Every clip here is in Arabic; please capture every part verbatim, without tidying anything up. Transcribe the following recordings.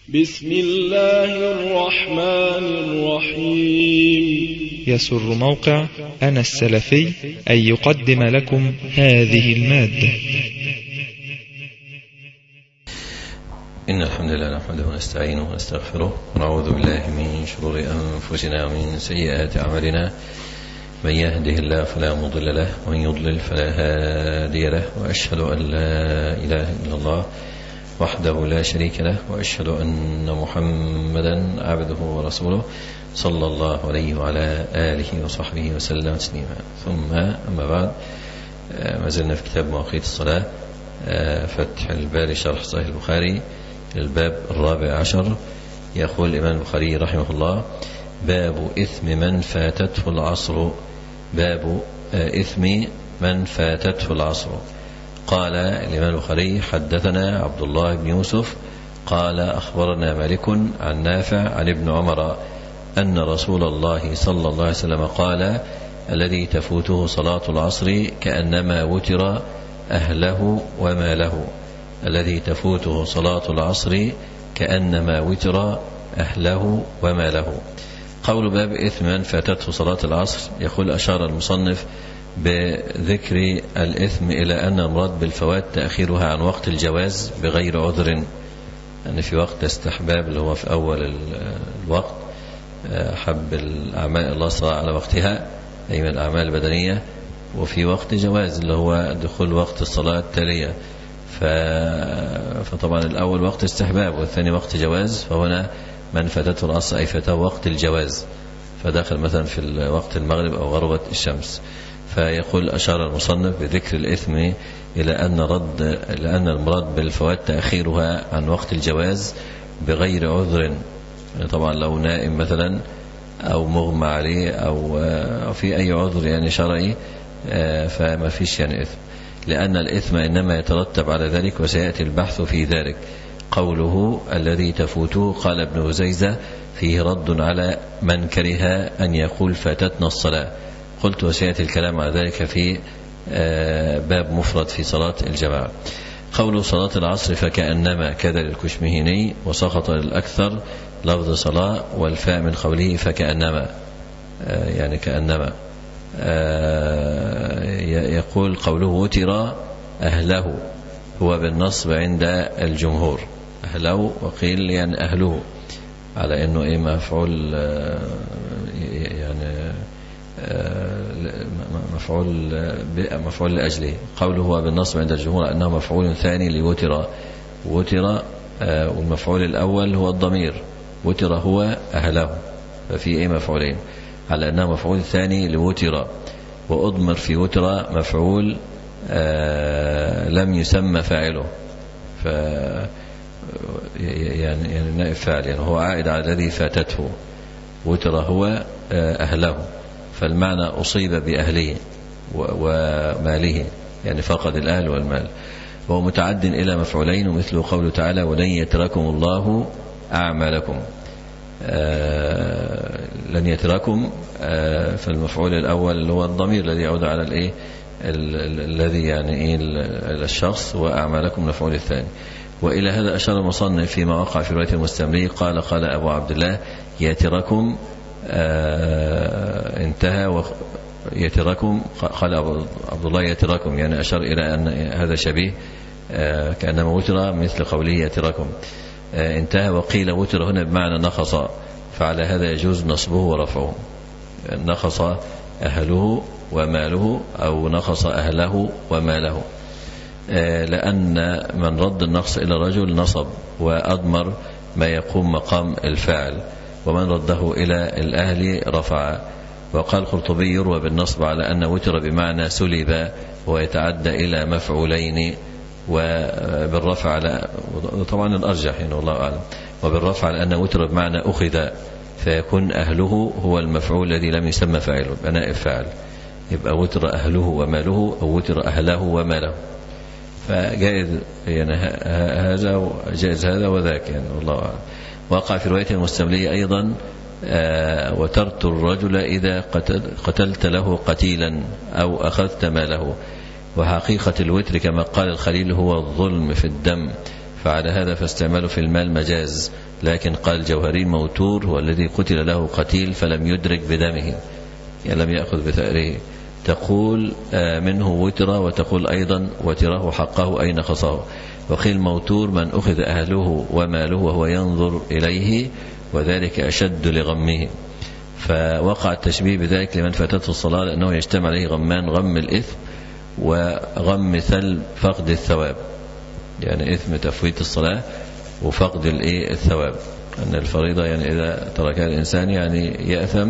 بسم الله الرحمن الرحيم. يسر موقع أنا السلفي أن يقدم لكم هذه المادة. إن الحمد لله نحمده ونستعينه ونستغفره ونعوذ بالله من شرور أنفسنا ومن سيئات أعمالنا. من يهده الله فلا مضل له ومن يضلل فلا هادي له، وأشهد أن لا إله إلا الله وحده لا شريك له، وأشهد أن محمدا عبده ورسوله صلى الله عليه وعلى آله وصحبه وسلم تسليما. ثم أما بعد، ما زلنا في كتاب مواقيت الصلاة، فتح الباري شرح صحيح البخاري، الباب الرابع عشر. يقول الإمام البخاري رحمه الله: باب إثم من فاتته العصر. باب إثم من فاتته العصر. قال الإمام البخاري: حدثنا عبد الله بن يوسف قال أخبرنا مالك عن نافع عن ابن عمر أن رسول الله صلى الله عليه وسلم قال: الذي تفوته صلاة العصر كأنما وتر أهله وماله. الذي تفوته صلاة العصر كأنما وتر أهله وماله. قول باب إثم من فاتته صلاة العصر، يقول أشار المصنف بذكر الإثم إلى أن المراد بالفوات تأخيرها عن وقت الجواز بغير عذر، يعني في وقت استحباب اللي هو في أول الوقت حب الأعمال الله صلى على وقتها، أي من الأعمال البدنية، وفي وقت جواز اللي هو دخول وقت الصلاة التالية. فطبعا الأول وقت استحباب والثاني وقت جواز، فهنا من فاتته العصر أي فاته وقت الجواز، فدخل مثلا في وقت المغرب أو غربت الشمس. فيقول أشار المصنف بذكر الإثم إلى أن رد لأن المراد بالفوات تأخيرها عن وقت الجواز بغير عذر. يعني طبعا لو نائم مثلا أو مغمى عليه أو, أو في أي عذر يعني شرعي فما فيش يعني إثم، لأن الإثم إنما يترتب على ذلك، وسيأتي البحث في ذلك. قوله الذي تفوته، قال ابن عزيزة: فيه رد على من كره أن يقول فاتتنا الصلاة. قلت وسيأتي الكلام على ذلك في باب مفرد في صلاة الجماعة. قوله صلاة العصر فكأنما كذا للكشمهيني، وسقط للأكثر لفظ صلاة والفاء من قوله فكأنما، يعني كأنما. يقول قوله وتر أهله هو بالنصب عند الجمهور، أهله، وقيل يعني أهله على أنه إيه مفعول، يعني مفعول مفعول لأجله. قوله هو بالنصب عند الجمهور أنه مفعول ثاني لوتر. وتر والمفعول الأول هو الضمير، وتر هو أهله، ففي إيه مفعولين على أنه مفعول ثاني لوتر. وأضمر في وتر مفعول آه لم يسمى فاعله، ف يعني يعني نائب فاعل، يعني هو عائد على الذي فاتته. وتر هو آه أهله، فالمعنى أصيب بأهله وماله، يعني فقد الأهل والمال. وهو متعد إلى مفعولين، ومثل قوله تعالى: ولن يتركم الله أعمالكم. آه لن يتركم، آه فالمفعول الأول اللي هو الضمير الذي يعود على الإيه الذي يعني إيه الشخص، وأعمالكم مفعول الثاني. وإلى هذا أشار المصنف فيما وقع في رواية المستملي. قال قال أبو عبد الله: يتركم آه انتهى و يتركم. قال أبو عبد الله: يتركم، يعني أشار إلى أن هذا شبيه آه كأنما وتر مثل قوله يتركم آه انتهى. وقيل وتر هنا بمعنى نقص، فعلى هذا يجوز نصبه ورفعه، نقص أهله وماله أو نقص أهله وماله، آه لأن من رد النقص إلى الرجل نصب وأضمر ما يقوم مقام الفاعل، ومن رده إلى الأهل رفع. وقال القرطبي: يروى بالنصب على أن وتر بمعنى سلب، ويتعدى إلى مفعولين، وبالرفع على طبعا الأرجح يعني والله أعلم، وبالرفع على أن وتر بمعنى أخذ، فيكون أهله هو المفعول الذي لم يسمى فاعله، نائب فاعل، يبقى وتر أهله وماله أو وتر أهله وماله. فجائز يعني هذا جائز هذا وذاك يعني والله أعلم. وقع في رواية المستملية أيضا: آه وترت الرجل إذا قتل قتلت له قتيلا أو أخذت ماله. وحقيقة الوتر كما قال الخليل هو الظلم في الدم، فعلى هذا فاستعماله في المال مجاز، لكن قال الجوهري الموتور هو الذي قتل له قتيل فلم يدرك بدمه، يعني لم يأخذ بثأره. تقول منه وترة، وتقول أيضا وتره حقه أي نقصه. وقيل موتور من أخذ أهله وماله وهو ينظر إليه، وذلك أشد لغمه. فوقع التشبيه بذلك لمن فاتته الصلاة، لأنه يجتمع عليه غمان: غم الإثم وغم ثلب فقد الثواب، يعني إثم تفويت الصلاة وفقد الثواب. أن الفريضة يعني إذا تركها الإنسان يعني يأثم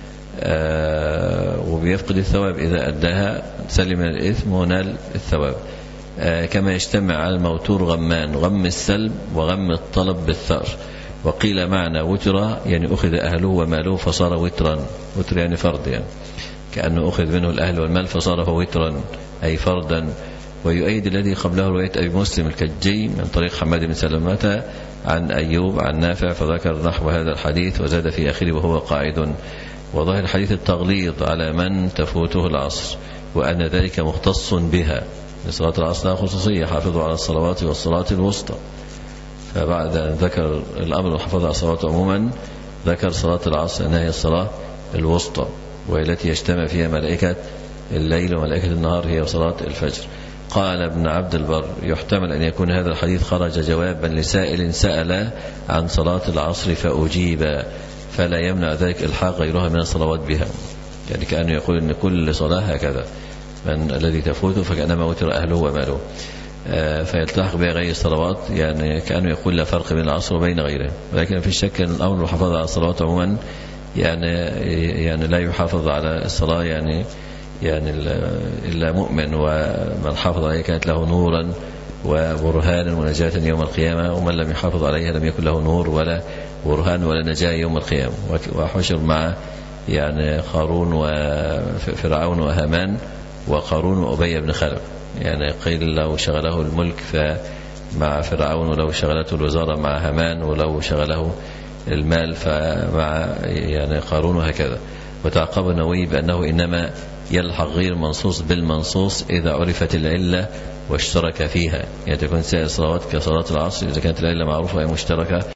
آه وبيفقد الثواب، إذا أداها سلم من الإثم ونال الثواب. آه كما يجتمع على الموتور غمان: غم السلب وغم الطلب بالثأر. وقيل معنى وترة يعني أخذ أهله وماله فصار وترا، وتر يعني فرد، يعني كأنه أخذ منه الأهل والمال فصار وترا أي فردا. ويؤيد الذي قبله رواية أبي مسلم الكجي من طريق حماد بن سلمة عن أيوب عن نافع، فذكر نحو هذا الحديث وزاد في آخره وهو قاعد. وظاهر الحديث التغليظ على من تفوته العصر، وأن ذلك مختص بها، لصلاة العصر لها خصوصية: حافظوا على الصلوات والصلاة الوسطى. فبعد أن ذكر الأمر والحفاظ على الصلوات عموما، ذكر صلاة العصر أنها هي الصلاة الوسطى، وهي التي يجتمع فيها ملائكة الليل وملائكة النهار، هي صلاة الفجر. قال ابن عبد البر: يحتمل أن يكون هذا الحديث خرج جوابا لسائل سأل عن صلاة العصر فأجيب، فلا يمنع ذلك إلحاق غيرها من الصلوات بها. يعني كأنه يقول أن كل صلاة هكذا، من الذي تفوته فكأنما وتر أهله وماله، فيلتحق بها غير الصلوات، يعني كأنه يقول لا فرق بين العصر وبين غيره. ولكن في الشك أن الأمر محافظ على الصلوات عموما، يعني يعني لا يحافظ على الصلاة يعني يعني إلا مؤمن، ومن حافظ عليه كانت له نورا وبرهانا ونجاة يوم القيامة، ومن لم يحافظ عليها لم يكن له نور ولا برهان ولا نجاة يوم القيامة. وحشر مع يعني قارون وفرعون وهامان، وقارون وأبي بن خلف. يعني قيل لو شغله الملك فمع فرعون، ولو شغلته الوزارة مع هامان، ولو شغله المال فمع يعني قارون، وهكذا. وتعقب النووي بأنه إنما يلحق غير منصوص بالمنصوص إذا عرفت العلة واشترك فيها، يعني تكون سائر الصلوات كصلاة العصر إذا كانت العلة معروفة أي مشتركة